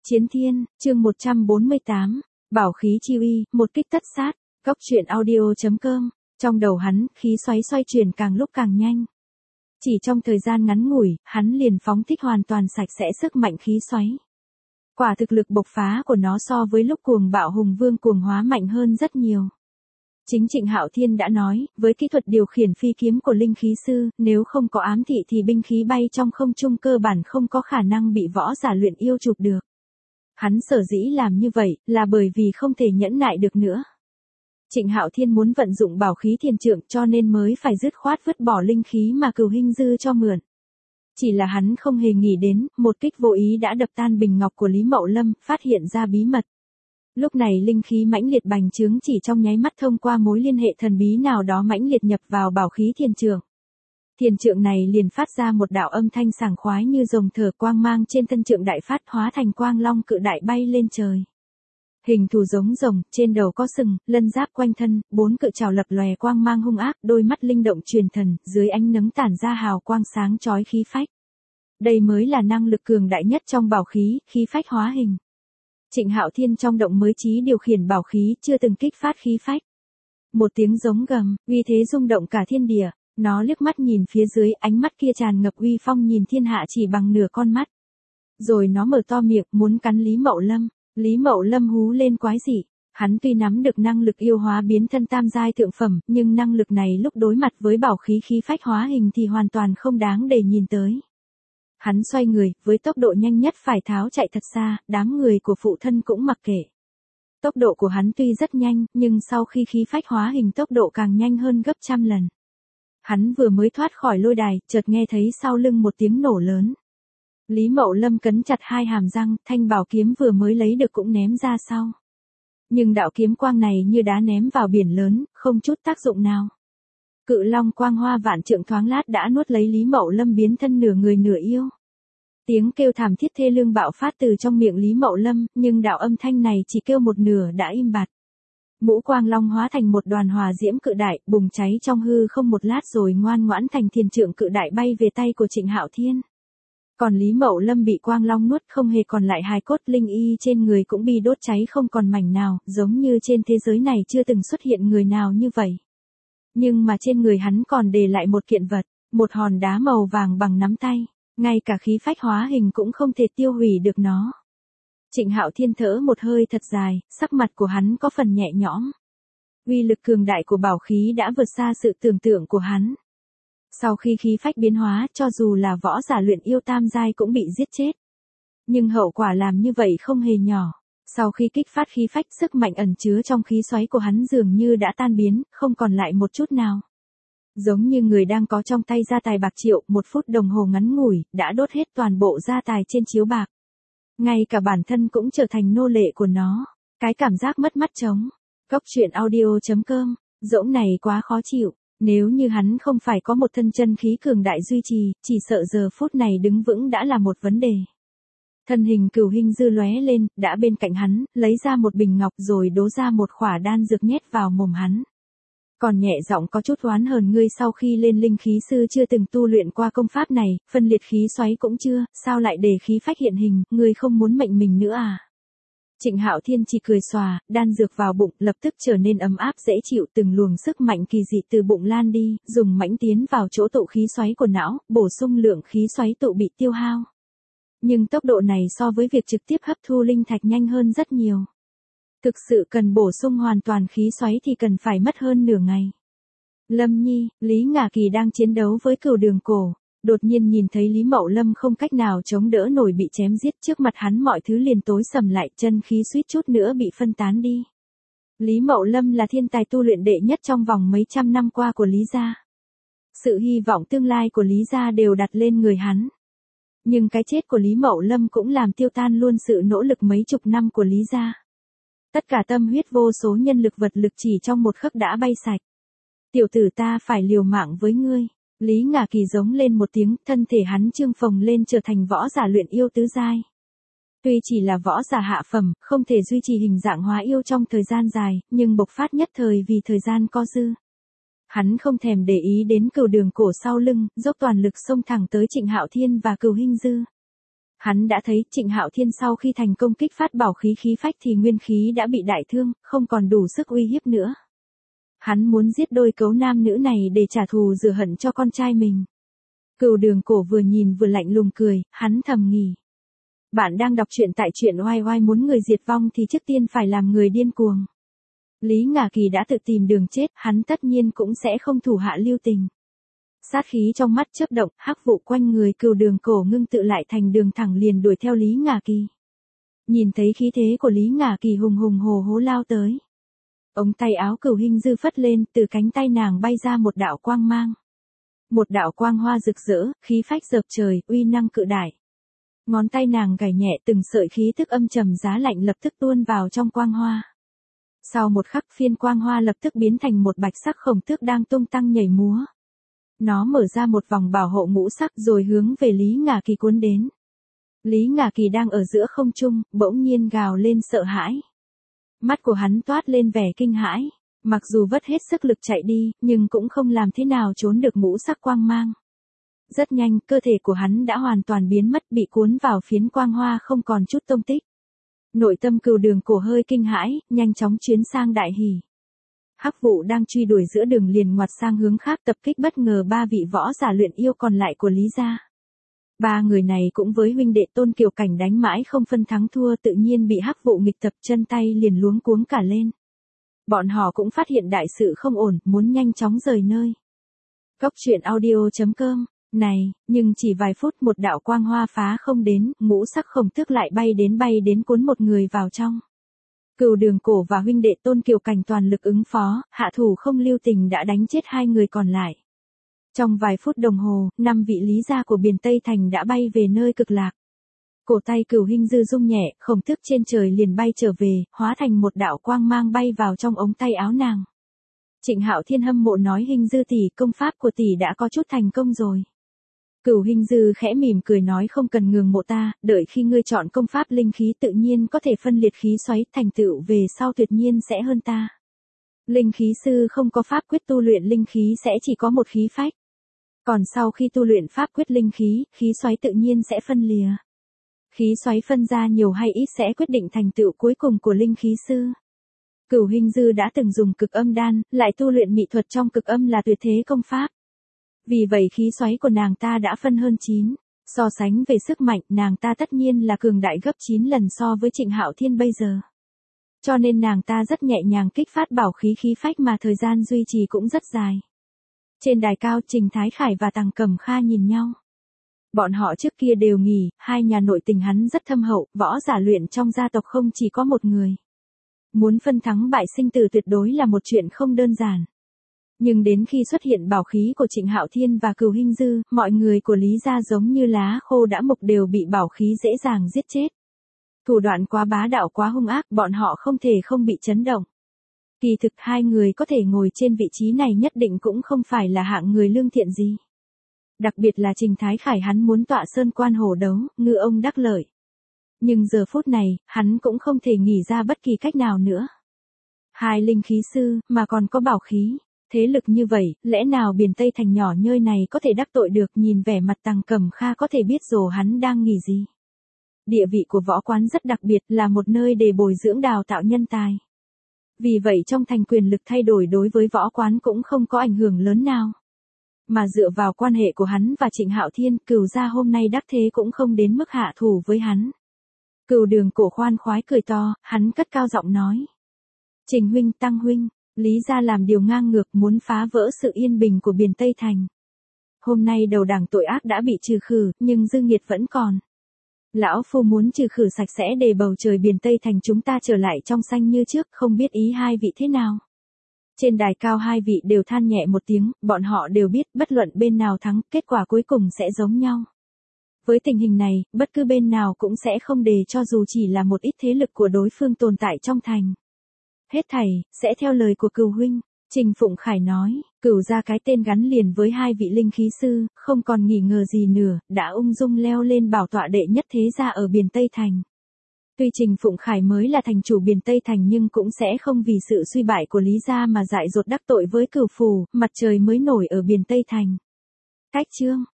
Chiến Thiên, chương 148, Bảo khí chi uy, một kích tất sát, góc truyện audio.com, trong đầu hắn, khí xoáy xoay chuyển càng lúc càng nhanh. Chỉ trong thời gian ngắn ngủi, hắn liền phóng thích hoàn toàn sạch sẽ sức mạnh khí xoáy. Quả thực lực bộc phá của nó so với lúc cuồng bạo hùng vương cuồng hóa mạnh hơn rất nhiều. Chính Trịnh Hạo Thiên đã nói, với kỹ thuật điều khiển phi kiếm của linh khí sư, nếu không có ám thị thì binh khí bay trong không trung cơ bản không có khả năng bị võ giả luyện yêu chụp được. Hắn sở dĩ làm như vậy, là bởi vì không thể nhẫn nại được nữa. Trịnh Hạo Thiên muốn vận dụng bảo khí thiền trượng cho nên mới phải dứt khoát vứt bỏ linh khí mà Cửu Hinh Dư cho mượn. Chỉ là hắn không hề nghĩ đến, một kích vô ý đã đập tan bình ngọc của Lý Mậu Lâm, phát hiện ra bí mật. Lúc này linh khí mãnh liệt bành trướng chỉ trong nháy mắt thông qua mối liên hệ thần bí nào đó mãnh liệt nhập vào bảo khí thiền trượng. Thiền trượng này liền phát ra một đạo âm thanh sảng khoái như rồng thở, quang mang trên thân trượng đại phát hóa thành quang long cự đại bay lên trời. Hình thù giống rồng, trên đầu có sừng, lân giáp quanh thân, 4 cự trảo lập lòe quang mang hung ác, đôi mắt linh động truyền thần, dưới ánh nắng tản ra hào quang sáng chói khí phách. Đây mới là năng lực cường đại nhất trong bảo khí, khí phách hóa hình. Trịnh Hạo Thiên trong động mới trí điều khiển bảo khí, chưa từng kích phát khí phách. Một tiếng giống gầm, uy thế rung động cả thiên địa. Nó liếc mắt nhìn phía dưới, ánh mắt kia tràn ngập uy phong nhìn thiên hạ chỉ bằng nửa con mắt. Rồi nó mở to miệng, muốn cắn Lý Mậu Lâm. Lý Mậu Lâm hú lên quái dị. Hắn tuy nắm được năng lực yêu hóa biến thân tam giai thượng phẩm, nhưng năng lực này lúc đối mặt với bảo khí khí phách hóa hình thì hoàn toàn không đáng để nhìn tới. Hắn xoay người, với tốc độ nhanh nhất phải tháo chạy thật xa, đám người của phụ thân cũng mặc kệ. Tốc độ của hắn tuy rất nhanh, nhưng sau khi khí phách hóa hình tốc độ càng nhanh hơn gấp trăm lần. Hắn vừa mới thoát khỏi lôi đài, chợt nghe thấy sau lưng một tiếng nổ lớn. Lý Mậu Lâm cắn chặt hai hàm răng, thanh bảo kiếm vừa mới lấy được cũng ném ra sau. Nhưng đạo kiếm quang này như đá ném vào biển lớn, không chút tác dụng nào. Cự long quang hoa vạn trượng thoáng lát đã nuốt lấy Lý Mậu Lâm biến thân nửa người nửa yêu. Tiếng kêu thảm thiết thê lương bạo phát từ trong miệng Lý Mậu Lâm, nhưng đạo âm thanh này chỉ kêu một nửa đã im bặt. Mũ quang long hóa thành một đoàn hỏa diễm cự đại, bùng cháy trong hư không một lát rồi ngoan ngoãn thành thiền trượng cự đại bay về tay của Trịnh Hạo Thiên. Còn Lý Mậu Lâm bị quang long nuốt không hề còn lại hài cốt, linh y trên người cũng bị đốt cháy không còn mảnh nào, giống như trên thế giới này chưa từng xuất hiện người nào như vậy. Nhưng mà trên người hắn còn để lại một kiện vật, một hòn đá màu vàng bằng nắm tay, ngay cả khí phách hóa hình cũng không thể tiêu hủy được nó. Trịnh Hạo Thiên thở một hơi thật dài, sắc mặt của hắn có phần nhẹ nhõm. Uy lực cường đại của bảo khí đã vượt xa sự tưởng tượng của hắn. Sau khi khí phách biến hóa, cho dù là võ giả luyện yêu tam giai cũng bị giết chết. Nhưng hậu quả làm như vậy không hề nhỏ. Sau khi kích phát khí phách, sức mạnh ẩn chứa trong khí xoáy của hắn dường như đã tan biến, không còn lại một chút nào. Giống như người đang có trong tay gia tài bạc triệu, 1 phút đồng hồ ngắn ngủi, đã đốt hết toàn bộ gia tài trên chiếu bạc. Ngay cả bản thân cũng trở thành nô lệ của nó. Cái cảm giác mất mắt trống. Góc truyện audio.com, dỗng này quá khó chịu. Nếu như hắn không phải có một thân chân khí cường đại duy trì, chỉ sợ giờ phút này đứng vững đã là một vấn đề. Thân hình Cửu Hinh Dư lóe lên, đã bên cạnh hắn, lấy ra một bình ngọc rồi đổ ra một khỏa đan dược nhét vào mồm hắn. Còn nhẹ giọng có chút oán hờn, ngươi sau khi lên linh khí sư chưa từng tu luyện qua công pháp này, phân liệt khí xoáy cũng chưa, sao lại để khí phách hiện hình, ngươi không muốn mệnh mình nữa à? Trịnh Hạo Thiên chỉ cười xòa, đan dược vào bụng lập tức trở nên ấm áp dễ chịu, từng luồng sức mạnh kỳ dị từ bụng lan đi, dùng mãnh tiến vào chỗ tụ khí xoáy của não, bổ sung lượng khí xoáy tụ bị tiêu hao. Nhưng tốc độ này so với việc trực tiếp hấp thu linh thạch nhanh hơn rất nhiều. Thực sự cần bổ sung hoàn toàn khí xoáy thì cần phải mất hơn nửa ngày. Lâm Nhi, Lý Ngả Kỳ đang chiến đấu với Cửu Đường Cổ. Đột nhiên nhìn thấy Lý Mậu Lâm không cách nào chống đỡ nổi bị chém giết, trước mặt hắn mọi thứ liền tối sầm lại, chân khí suýt chút nữa bị phân tán đi. Lý Mậu Lâm là thiên tài tu luyện đệ nhất trong vòng mấy trăm năm qua của Lý gia. Sự hy vọng tương lai của Lý gia đều đặt lên người hắn. Nhưng cái chết của Lý Mậu Lâm cũng làm tiêu tan luôn sự nỗ lực mấy chục năm của Lý gia. Tất cả tâm huyết vô số nhân lực vật lực chỉ trong một khắc đã bay sạch. Tiểu tử ta phải liều mạng với ngươi. Lý Ngả Kỳ giống lên một tiếng, thân thể hắn trương phồng lên trở thành võ giả luyện yêu tứ giai. Tuy chỉ là võ giả hạ phẩm, không thể duy trì hình dạng hóa yêu trong thời gian dài, nhưng bộc phát nhất thời vì thời gian có dư. Hắn không thèm để ý đến Cửu Đường Cổ sau lưng, dốc toàn lực xông thẳng tới Trịnh Hạo Thiên và Cửu Hinh Dư. Hắn đã thấy Trịnh Hạo Thiên sau khi thành công kích phát bảo khí khí phách thì nguyên khí đã bị đại thương, không còn đủ sức uy hiếp nữa. Hắn muốn giết đôi cấu nam nữ này để trả thù rửa hận cho con trai mình. Cửu Đường Cổ vừa nhìn vừa lạnh lùng cười, hắn thầm nghĩ. Bạn đang đọc truyện tại truyện oai oai, muốn người diệt vong thì trước tiên phải làm người điên cuồng. Lý Ngả Kỳ đã tự tìm đường chết, hắn tất nhiên cũng sẽ không thủ hạ lưu tình. Sát khí trong mắt chớp động, hắc vụ quanh người Cửu Đường Cổ ngưng tụ lại thành đường thẳng liền đuổi theo Lý Ngả Kỳ. Nhìn thấy khí thế của Lý Ngả Kỳ hùng hùng hồ hố lao tới. Ống tay áo Cửu Hinh Dư phất lên, từ cánh tay nàng bay ra một đạo quang mang. Một đạo quang hoa rực rỡ, khí phách dợp trời, uy năng cự đại. Ngón tay nàng gảy nhẹ, từng sợi khí tức âm trầm giá lạnh lập tức tuôn vào trong quang hoa. Sau một khắc, phiên quang hoa lập tức biến thành một bạch sắc khổng tước đang tung tăng nhảy múa. Nó mở ra một vòng bảo hộ ngũ sắc rồi hướng về Lý Ngả Kỳ cuốn đến. Lý Ngả Kỳ đang ở giữa không trung, bỗng nhiên gào lên sợ hãi. Mắt của hắn toát lên vẻ kinh hãi, mặc dù vất hết sức lực chạy đi, nhưng cũng không làm thế nào trốn được ngũ sắc quang mang. Rất nhanh, cơ thể của hắn đã hoàn toàn biến mất, bị cuốn vào phiến quang hoa không còn chút tông tích. Nội tâm Cửu Đường Cổ hơi kinh hãi, nhanh chóng chuyến sang đại hỉ. Hắc vụ đang truy đuổi giữa đường liền ngoặt sang hướng khác, tập kích bất ngờ ba vị võ giả luyện yêu còn lại của Lý gia. Ba người này cũng với huynh đệ Tôn Kiều Cảnh đánh mãi không phân thắng thua, tự nhiên bị hắc vụ nghịch tập, chân tay liền luống cuống cả lên. Bọn họ cũng phát hiện đại sự không ổn, muốn nhanh chóng rời nơi. Cốc truyện audio.com. Này, nhưng chỉ vài phút một đạo quang hoa phá không đến, ngũ sắc khổng tước lại bay đến cuốn một người vào trong. Cửu Đường Cổ và huynh đệ Tôn Kiều Cảnh toàn lực ứng phó, hạ thủ không lưu tình đã đánh chết hai người còn lại. Trong vài phút đồng hồ, 5 vị Lý gia của Biền Tây Thành đã bay về nơi cực lạc. Cổ tay Cửu Hinh Dư rung nhẹ, khổng tước trên trời liền bay trở về, hóa thành một đạo quang mang bay vào trong ống tay áo nàng. Trịnh Hạo Thiên hâm mộ nói, Hinh Dư tỷ, công pháp của tỷ đã có chút thành công rồi. Cửu Hinh Dư khẽ mỉm cười nói, không cần ngưỡng mộ ta, đợi khi ngươi chọn công pháp linh khí tự nhiên có thể phân liệt khí xoáy, thành tựu về sau tuyệt nhiên sẽ hơn ta. Linh khí sư không có pháp quyết tu luyện linh khí sẽ chỉ có một khí phách. Còn sau khi tu luyện pháp quyết linh khí, khí xoáy tự nhiên sẽ phân lìa. Khí xoáy phân ra nhiều hay ít sẽ quyết định thành tựu cuối cùng của linh khí sư. Cửu Hinh Dư đã từng dùng cực âm đan, lại tu luyện mỹ thuật trong cực âm là tuyệt thế công pháp. Vì vậy khí xoáy của nàng ta đã phân hơn 9. So sánh về sức mạnh, nàng ta tất nhiên là cường đại gấp 9 lần so với Trịnh Hạo Thiên bây giờ. Cho nên nàng ta rất nhẹ nhàng kích phát bảo khí khí phách mà thời gian duy trì cũng rất dài. Trên đài cao, Trình Thái Khải và Tằng Cẩm Kha nhìn nhau. Bọn họ trước kia đều nghĩ, hai nhà nội tình hắn rất thâm hậu, võ giả luyện trong gia tộc không chỉ có một người. Muốn phân thắng bại sinh tử tuyệt đối là một chuyện không đơn giản. Nhưng đến khi xuất hiện bảo khí của Trịnh Hạo Thiên và Cửu Hinh Dư, mọi người của Lý gia giống như lá khô đã mục đều bị bảo khí dễ dàng giết chết. Thủ đoạn quá bá đạo quá hung ác, bọn họ không thể không bị chấn động. Kỳ thực hai người có thể ngồi trên vị trí này nhất định cũng không phải là hạng người lương thiện gì. Đặc biệt là Trình Thái Khải, hắn muốn tọa sơn quan hổ đấu, ngư ông đắc lợi. Nhưng giờ phút này, hắn cũng không thể nghĩ ra bất kỳ cách nào nữa. Hai linh khí sư, mà còn có bảo khí. Thế lực như vậy, lẽ nào Biền Tây Thành nhỏ nhơi này có thể đắc tội được? Nhìn vẻ mặt Tằng Cẩm Kha có thể biết rồi hắn đang nghĩ gì. Địa vị của võ quán rất đặc biệt, là một nơi để bồi dưỡng đào tạo nhân tài. Vì vậy trong thành quyền lực thay đổi đối với võ quán cũng không có ảnh hưởng lớn nào. Mà dựa vào quan hệ của hắn và Trịnh Hạo Thiên, Cửu gia hôm nay đắc thế cũng không đến mức hạ thủ với hắn. Cửu Đường Cổ khoan khoái cười to, hắn cất cao giọng nói. Trình huynh, Tăng huynh, Lý gia làm điều ngang ngược, muốn phá vỡ sự yên bình của Biền Tây Thành. Hôm nay đầu đảng tội ác đã bị trừ khử, nhưng dư nghiệt vẫn còn. Lão phu muốn trừ khử sạch sẽ để bầu trời Biền Tây Thành chúng ta trở lại trong xanh như trước, không biết ý hai vị thế nào. Trên đài cao hai vị đều than nhẹ một tiếng, bọn họ đều biết bất luận bên nào thắng, kết quả cuối cùng sẽ giống nhau. Với tình hình này, bất cứ bên nào cũng sẽ không để cho dù chỉ là một ít thế lực của đối phương tồn tại trong thành. Hết thảy, sẽ theo lời của Cửu huynh, Trình Phụng Khải nói, Cửu gia cái tên gắn liền với hai vị linh khí sư, không còn nghi ngờ gì nữa, đã ung dung leo lên bảo tọa đệ nhất thế gia ở Biền Tây Thành. Tuy Trình Phụng Khải mới là thành chủ Biền Tây Thành nhưng cũng sẽ không vì sự suy bại của Lý gia mà dại dột đắc tội với Cửu phủ, mặt trời mới nổi ở Biền Tây Thành. Cách chương